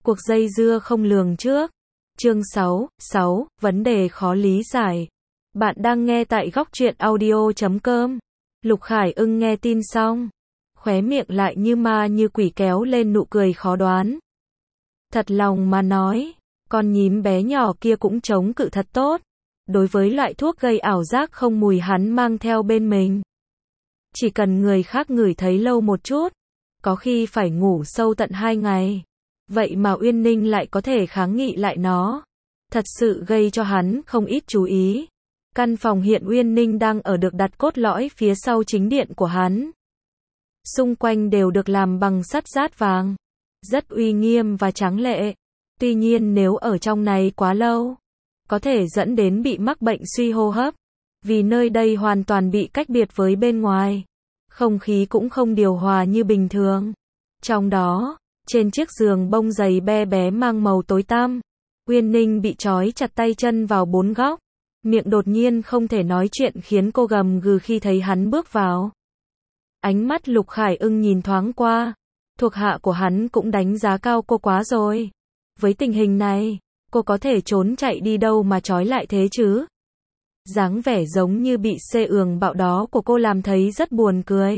Cuộc dây dưa không lường trước. Chương 6, vấn đề khó lý giải. Bạn đang nghe tại góc truyện audio.com. Lục Khải Ưng nghe tin xong, khóe miệng lại như ma như quỷ kéo lên nụ cười khó đoán. Thật lòng mà nói, con nhím bé nhỏ kia cũng chống cự thật tốt. Đối với loại thuốc gây ảo giác không mùi hắn mang theo bên mình. Chỉ cần người khác ngửi thấy lâu một chút, có khi phải ngủ sâu tận 2 ngày. Vậy mà Uyên Ninh lại có thể kháng nghị lại nó. Thật sự gây cho hắn không ít chú ý. Căn phòng hiện Uyên Ninh đang ở được đặt cốt lõi phía sau chính điện của hắn. Xung quanh đều được làm bằng sắt rát vàng. Rất uy nghiêm và tráng lệ. Tuy nhiên nếu ở trong này quá lâu, có thể dẫn đến bị mắc bệnh suy hô hấp. Vì nơi đây hoàn toàn bị cách biệt với bên ngoài. Không khí cũng không điều hòa như bình thường. Trong đó, trên chiếc giường bông dày be bé mang màu tối tăm, Uyên Ninh bị trói chặt tay chân vào 4 góc. Miệng đột nhiên không thể nói chuyện khiến cô gầm gừ khi thấy hắn bước vào. Ánh mắt Lục Khải Ưng nhìn thoáng qua. Thuộc hạ của hắn cũng đánh giá cao cô quá rồi. Với tình hình này, cô có thể trốn chạy đi đâu mà trói lại thế chứ? Dáng vẻ giống như bị xê ường bạo đó của cô làm thấy rất buồn cười.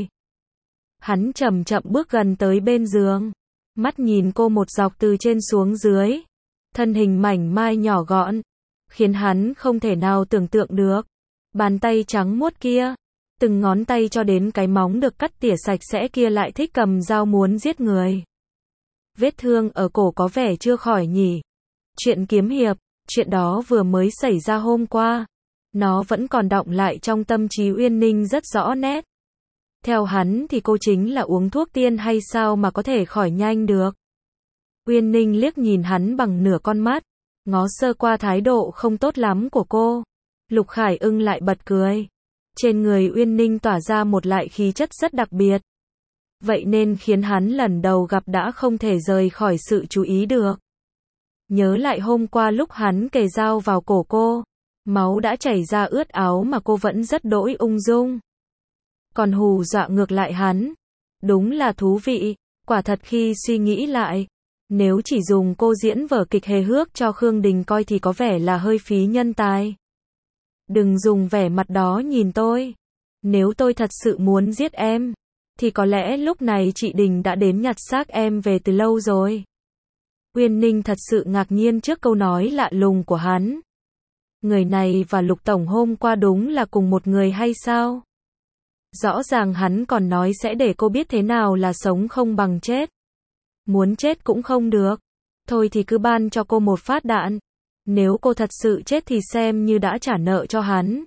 Hắn chậm chậm bước gần tới bên giường. Mắt nhìn cô một dọc từ trên xuống dưới. Thân hình mảnh mai nhỏ gọn, khiến hắn không thể nào tưởng tượng được. Bàn tay trắng muốt kia, từng ngón tay cho đến cái móng được cắt tỉa sạch sẽ kia lại thích cầm dao muốn giết người. Vết thương ở cổ có vẻ chưa khỏi nhỉ. Chuyện kiếm hiệp, chuyện đó vừa mới xảy ra hôm qua. Nó vẫn còn đọng lại trong tâm trí Uyên Ninh rất rõ nét. Theo hắn thì cô chính là uống thuốc tiên hay sao mà có thể khỏi nhanh được. Uyên Ninh liếc nhìn hắn bằng nửa con mắt, ngó sơ qua thái độ không tốt lắm của cô. Lục Khải Ưng lại bật cười. Trên người Uyên Ninh tỏa ra một loại khí chất rất đặc biệt. Vậy nên khiến hắn lần đầu gặp đã không thể rời khỏi sự chú ý được. Nhớ lại hôm qua lúc hắn kề dao vào cổ cô, máu đã chảy ra ướt áo mà cô vẫn rất đỗi ung dung. Còn hù dọa ngược lại hắn. Đúng là thú vị. Quả thật khi suy nghĩ lại, nếu chỉ dùng cô diễn vở kịch hề hước cho Khương Đình coi thì có vẻ là hơi phí nhân tài. Đừng dùng vẻ mặt đó nhìn tôi. Nếu tôi thật sự muốn giết em, thì có lẽ lúc này chị Đình đã đến nhặt xác em về từ lâu rồi. Uyên Ninh thật sự ngạc nhiên trước câu nói lạ lùng của hắn. Người này và Lục Tổng hôm qua đúng là cùng một người hay sao? Rõ ràng hắn còn nói sẽ để cô biết thế nào là sống không bằng chết. Muốn chết cũng không được. Thôi thì cứ ban cho cô một phát đạn. Nếu cô thật sự chết thì xem như đã trả nợ cho hắn.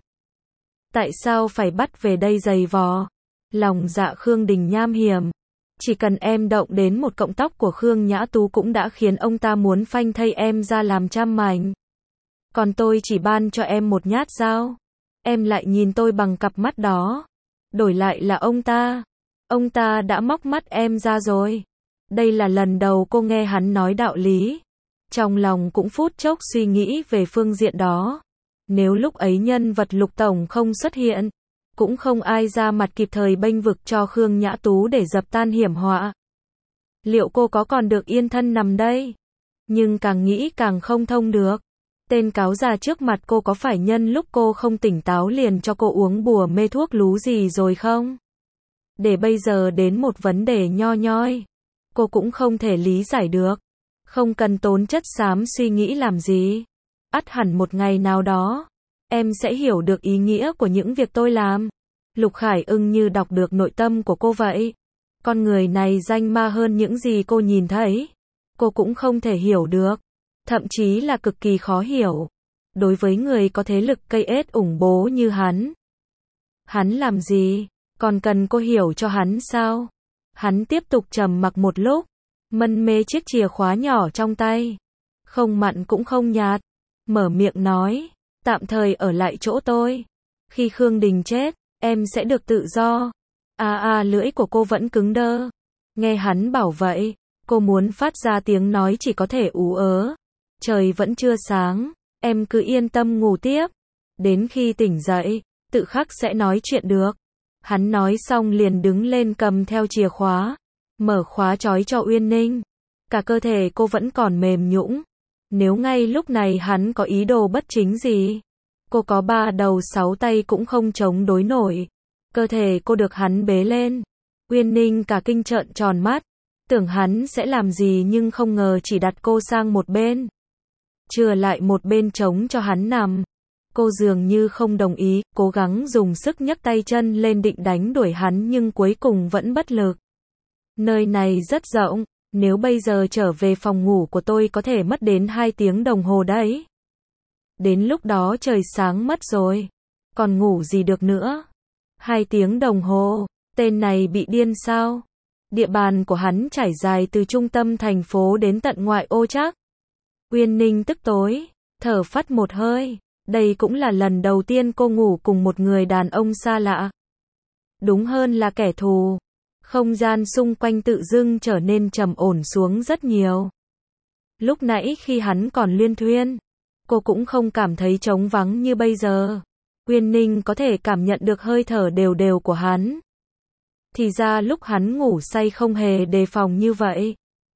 Tại sao phải bắt về đây giày vò? Lòng dạ Khương Đình nham hiểm. Chỉ cần em động đến một cọng tóc của Khương Nhã Tú cũng đã khiến ông ta muốn phanh thây em ra làm trăm mảnh. Còn tôi chỉ ban cho em một nhát dao. Em lại nhìn tôi bằng cặp mắt đó. Đổi lại là ông ta. Ông ta đã móc mắt em ra rồi. Đây là lần đầu cô nghe hắn nói đạo lý. Trong lòng cũng phút chốc suy nghĩ về phương diện đó. Nếu lúc ấy nhân vật Lục Tổng không xuất hiện, cũng không ai ra mặt kịp thời bênh vực cho Khương Nhã Tú để dập tan hiểm họa. Liệu cô có còn được yên thân nằm đây? Nhưng càng nghĩ càng không thông được. Tên cáo già trước mặt cô có phải nhân lúc cô không tỉnh táo liền cho cô uống bùa mê thuốc lú gì rồi không? Để bây giờ đến một vấn đề nho nhoi. Cô cũng không thể lý giải được. Không cần tốn chất xám suy nghĩ làm gì. Ắt hẳn một ngày nào đó, em sẽ hiểu được ý nghĩa của những việc tôi làm. Lục Khải Ưng như đọc được nội tâm của cô vậy. Con người này danh ma hơn những gì cô nhìn thấy. Cô cũng không thể hiểu được. Thậm chí là cực kỳ khó hiểu. Đối với người có thế lực cây ết ủng bố như hắn. Hắn làm gì? Còn cần cô hiểu cho hắn sao? Hắn tiếp tục trầm mặc một lúc. Mân mê chiếc chìa khóa nhỏ trong tay. Không mặn cũng không nhạt. Mở miệng nói. Tạm thời ở lại chỗ tôi. Khi Khương Đình chết, em sẽ được tự do. Lưỡi của cô vẫn cứng đơ. Nghe hắn bảo vậy, cô muốn phát ra tiếng nói chỉ có thể ú ớ. Trời vẫn chưa sáng, em cứ yên tâm ngủ tiếp. Đến khi tỉnh dậy, tự khắc sẽ nói chuyện được. Hắn nói xong liền đứng lên cầm theo chìa khóa. Mở khóa trói cho Uyên Ninh. Cả cơ thể cô vẫn còn mềm nhũn. Nếu ngay lúc này hắn có ý đồ bất chính gì, cô có 3 đầu 6 tay cũng không chống đối nổi. Cơ thể cô được hắn bế lên. Uyên Ninh cả kinh trợn tròn mắt, tưởng hắn sẽ làm gì nhưng không ngờ chỉ đặt cô sang một bên, chừa lại một bên trống cho hắn nằm. Cô dường như không đồng ý, cố gắng dùng sức nhấc tay chân lên định đánh đuổi hắn nhưng cuối cùng vẫn bất lực. Nơi này rất rộng, nếu bây giờ trở về phòng ngủ của tôi có thể mất đến 2 tiếng đồng hồ đấy. Đến lúc đó trời sáng mất rồi, còn ngủ gì được nữa. 2 tiếng đồng hồ, tên này bị điên sao? Địa bàn của hắn trải dài từ trung tâm thành phố đến tận ngoại ô chắc. Uyên Ninh tức tối, thở phắt một hơi. Đây cũng là lần đầu tiên cô ngủ cùng một người đàn ông xa lạ. Đúng hơn là kẻ thù. Không gian xung quanh tự dưng trở nên trầm ổn xuống rất nhiều. Lúc nãy khi hắn còn luyên thuyên, cô cũng không cảm thấy trống vắng như bây giờ. Uyên Ninh có thể cảm nhận được hơi thở đều đều của hắn. Thì ra lúc hắn ngủ say không hề đề phòng như vậy.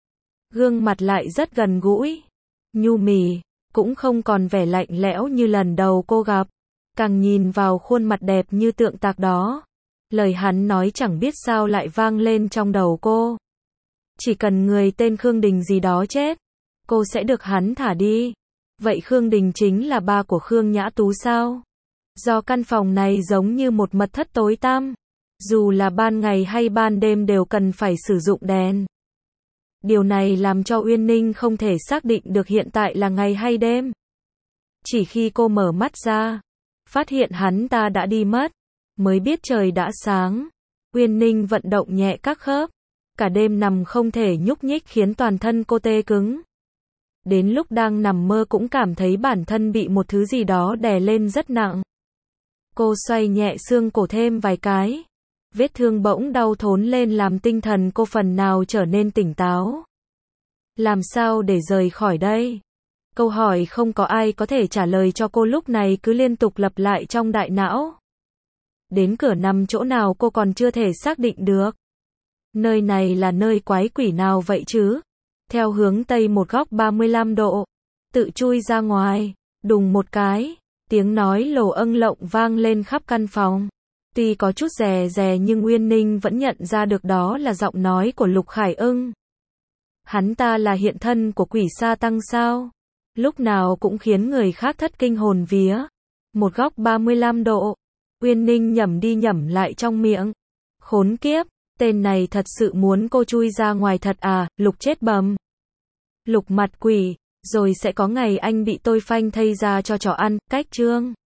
Gương mặt lại rất gần gũi, nhu mì, cũng không còn vẻ lạnh lẽo như lần đầu cô gặp. Càng nhìn vào khuôn mặt đẹp như tượng tạc đó, lời hắn nói chẳng biết sao lại vang lên trong đầu cô. Chỉ cần người tên Khương Đình gì đó chết, cô sẽ được hắn thả đi. Vậy Khương Đình chính là ba của Khương Nhã Tú sao? Do căn phòng này giống như một mật thất tối tăm, dù là ban ngày hay ban đêm đều cần phải sử dụng đèn. Điều này làm cho Uyên Ninh không thể xác định được hiện tại là ngày hay đêm. Chỉ khi cô mở mắt ra, phát hiện hắn ta đã đi mất, mới biết trời đã sáng. Uyên Ninh vận động nhẹ các khớp, cả đêm nằm không thể nhúc nhích khiến toàn thân cô tê cứng. Đến lúc đang nằm mơ cũng cảm thấy bản thân bị một thứ gì đó đè lên rất nặng. Cô xoay nhẹ xương cổ thêm vài cái. Vết thương bỗng đau thốn lên làm tinh thần cô phần nào trở nên tỉnh táo. Làm sao để rời khỏi đây? Câu hỏi không có ai có thể trả lời cho cô lúc này cứ liên tục lặp lại trong đại não. Đến cửa nằm chỗ nào cô còn chưa thể xác định được. Nơi này là nơi quái quỷ nào vậy chứ? Theo hướng Tây một góc 35 độ. Tự chui ra ngoài. Đùng một cái. Tiếng nói lồ âng lộng vang lên khắp căn phòng. Tuy có chút rè rè nhưng Uyên Ninh vẫn nhận ra được đó là giọng nói của Lục Khải Ưng. Hắn ta là hiện thân của quỷ sa tăng sao? Lúc nào cũng khiến người khác thất kinh hồn vía. Một góc 35 độ. Uyên Ninh nhẩm đi nhẩm lại trong miệng. Khốn kiếp, tên này thật sự muốn cô chui ra ngoài thật à? Lục chết bầm. Lục mặt quỷ, rồi sẽ có ngày anh bị tôi phanh thây ra cho chó ăn. Cách chương